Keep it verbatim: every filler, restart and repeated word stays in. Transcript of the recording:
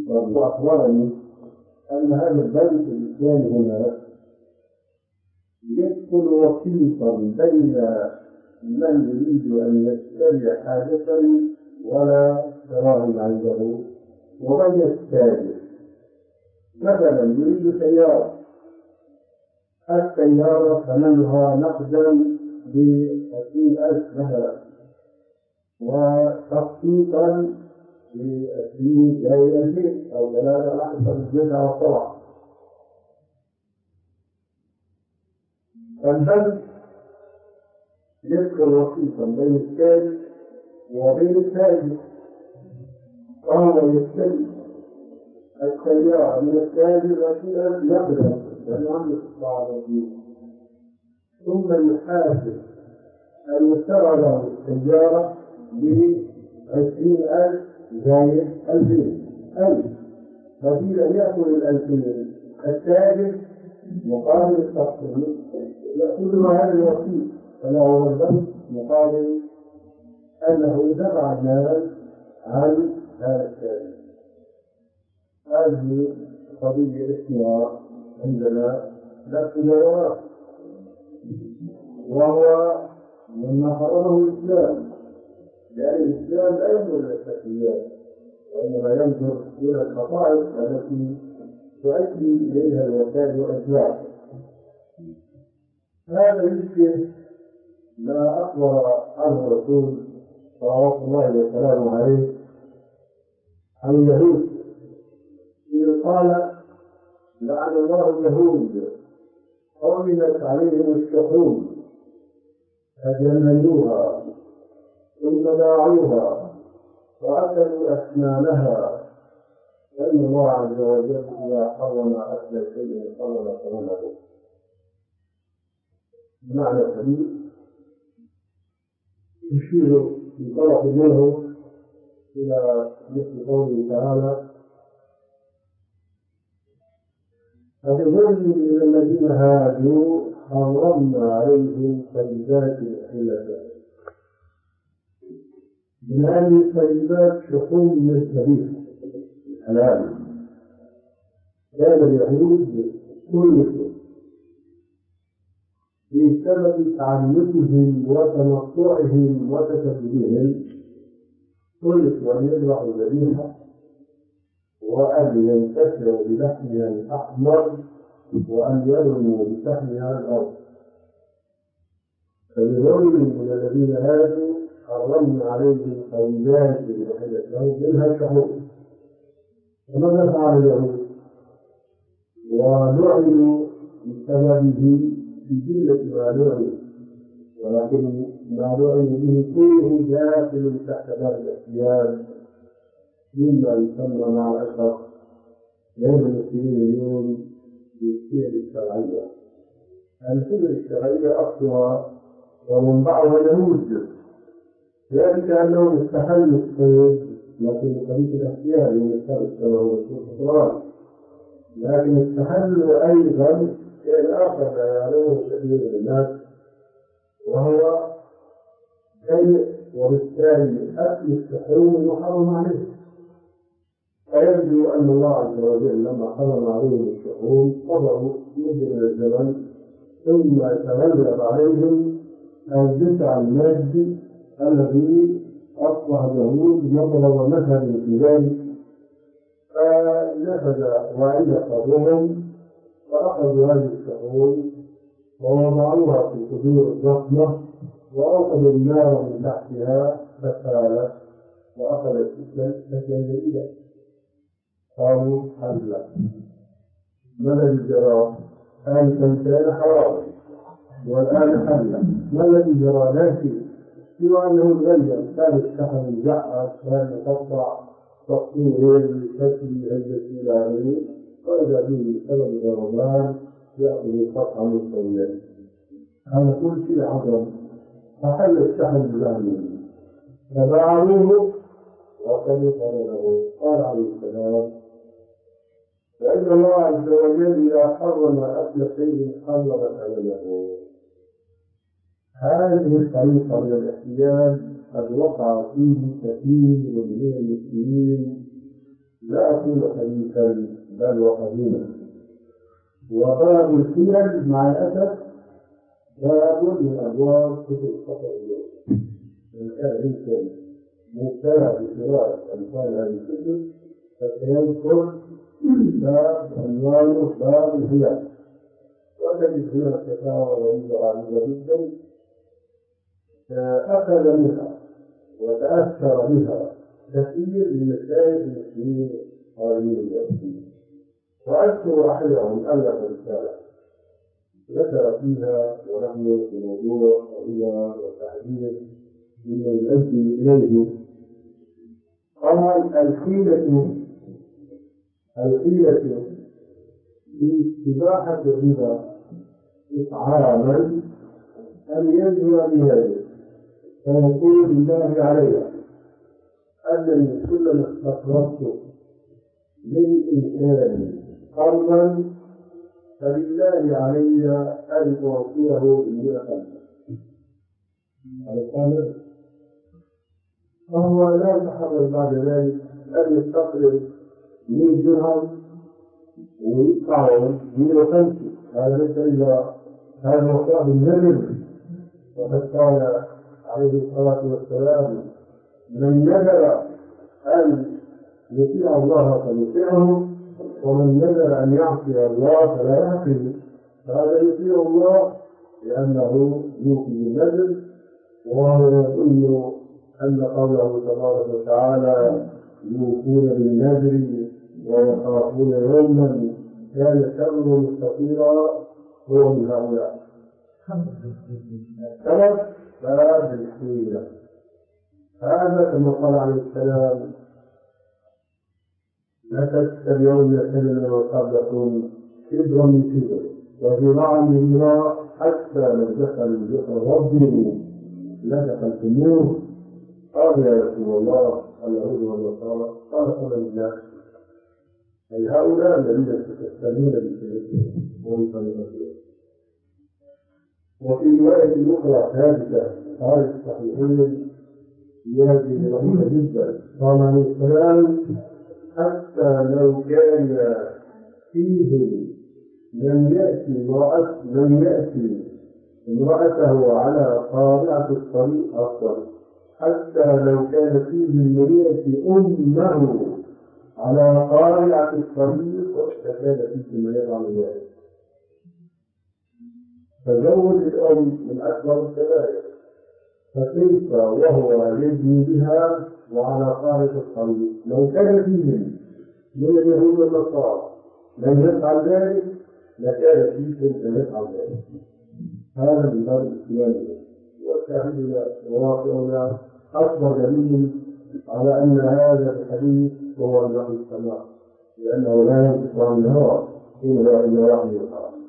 وأخبرني أن هذا البنك الإسلامي هنا يدخل وسيطا بين من يريد أن يشتري حاجة ولا دراهم عنده وبين التاجر. مثلا يريد سيارة، السيارة ثمنها نقدا بعشرين ألف مثلا، وتخطيطا بعشرين إلى ألفين أو ثلاثة على حسب الجزء والطبع. فالبنك يدخل وسيطا بين التاجر وبين التاجر، وهو يشتري السيارة من التاجر وكذا يقدر لأنه عنده استطاعة فيه، ثم يحاسب أن يشترى له السيارة بعشرين ألف زائد ألفين ألف، ففي أن يأخذ الألفين التاجر مقابل التقسيم يأخذ هذا الوسيط فله البنك مقابل أنه دفع المال عن هذا التاجر. هذه قضية اسمها عندنا نفس الجواب، وهو مما حرمه الإسلام، لأن الإسلام لا ينظر إلى الشكليات وإنما ينظر إلى الخصائص التي تؤدي إليها الوسائل والأسباب. هذا يشبه ما أخبر عنه الرسول صلوات الله وسلامه عليه عن اليهود إذ قال: لعن الله اليهود حرمت عليهم الشحوم فجملوها ثم باعوها وأكلوا أسنانها، فإن الله عز وجل إذا حرم أكل شيء حرم ثمنه. معنى الحديث يشير في طرف منه إلى مثل قوله تعالى: فبظلم من الذين هادوا حرمنا عليهم طيبات أحلت من هذه الطيبات شحوم من الكبير الحلال. كان اليهود كلهم بسبب تعمدهم وتنطعهم وتكبرهم كلفوا أن يذبحوا ذبيحة وأن ينتشروا بلحمها الأحمر وأن يرموا بشحمها الأرض. فبظلم من الذين هادوا حرمنا عليهم طيبات أحلت لهم منها شحوم. فماذا فعل اليهود؟ ولعنوا بسببه في جملة ما لعنوا، ولكن ما لعنوا به كله داخل تحت باب الاحتيال مما يسمى مع الأسف بين المسلمين اليوم بالحيل الشرعية. الحيل الشرعية أصلها ومنبعها يهود، ذلك أنهم استحلوا الصيد لكن بطريقة الاحتيال من الشرع والسلطان، لكن استحلوا أيضا شيء آخر لا يعلمه كثير من الناس، وهو شيء وبالتالي أكل الشحوم المحرم عليه. فيبدو أن الله عز وجل لما حرم عليهم الشحوم صبروا مدة من الزمن ثم تغلب عليهم الجشع المادي الذي أصبح اليهود مطلب مثل في ذلك، فنفذ وعي قبلهم فأخذوا هذه الشحوم ووضعوها في القدور الضخمة وأوقدوا النار من تحتها فسالت وأخذت شكلا جديدا. قالوا حلا ما الذي جرى؟ آنفا كان حراما والآن حلا، ما الذي جرى؟ لا شيء سوى أنه غير، كان الشحم الجعر كان يقطع تقطيعه بشكل هجة إلهي، وإذا به بسبب الرمضان يأخذ القطع مستويا. هذا كل شيء عظم. فحل الشحم الجهمي فباعوه وكلوا ثمنه. قال عليه السلام: فإن الله عز وجل إذا حرم أكل شيء حرم ثمنه. هذه الطريقة من الاحتيال قد وقع فيه كثير من المسلمين لا أقول حديثا بل وقديما. وباب الخيل مع الأسف باب من أبواب كتب الخطأ اليوم. إن كان يمكن مبتلى بقراءة أمثال هذه الكتب فسيذكر باب عنوانه باب الخيل، وتجد فيها الفتاوى غريبة عجيبة جدا أخذ منها وتأثر بها كثير من مشايخ المسلمين الغربيين اليوم. وأذكر أحدهم ألف رسالة ذكر فيها ونحن في موضوع الربا والتحديد مما يؤدي إليه. قال الحيلة الحيلة في استباحة الربا إطعاما أن ينزل بهذه فيقول بالله علي أنني كلما استقرضت من إنسان قرضا فلله علي أن أعطيه بالمئة خمسة. القامل فهو لا يتحرر بعد ذلك أن يستقرض مئة درهم ويدفعهم مئة وخمسة. هذا ليس إلا هذا مقطع بالنذر، وقد قال عليه الصلاة والسلام من نذر أن يطيع الله فليطيعه ومن نذر أن يعصي الله فلا يعصيه. فهذا يطيع الله لأنه يوفي بالنذر، وهو يظن أن قوله تبارك وتعالى يوفون بالنذر ويخافون يوما كان شره مستطيرا هو من هؤلاء. السبب باب الحيلة. هذا كما قال عليه السلام لا تتبعون سنن من قبلكم شبرا بشبر وذراعا بذراع حتى لو دخلوا ذكر ربهم لدخلتموه. قال يا رسول الله اليهود والنصارى؟ قال صلى الله أي هؤلاء الذين تتكلمون بسنتهم ومن طريقتهم. وفي رواية أخرى ثابتة قال الصحيحين هذه رهيبة جدا قال عليه السلام حتى لو كان فيه من يأتي امرأة من يأتي امرأته على قارعة الطريق أفضل، حتى لو كان فيه من يأتي أمه على قارعة الطريق فكان فيه من يفعل ذلك. تزوج الأم من أكبر الكبائر، فكيف وهو يجني بها وعلى قارعة الطريق؟ لو كان فيه من اليهود والنصارى من يفعل ذلك لكان فيكم من يفعل ذلك. هذا من باب الإسلام. والشاهدنا وواقعنا أكبر دليل على أن هذا الحديث هو الوحي السماء، لأنه لا ينطق عن الهوى إن هو إلا وحي يوحى.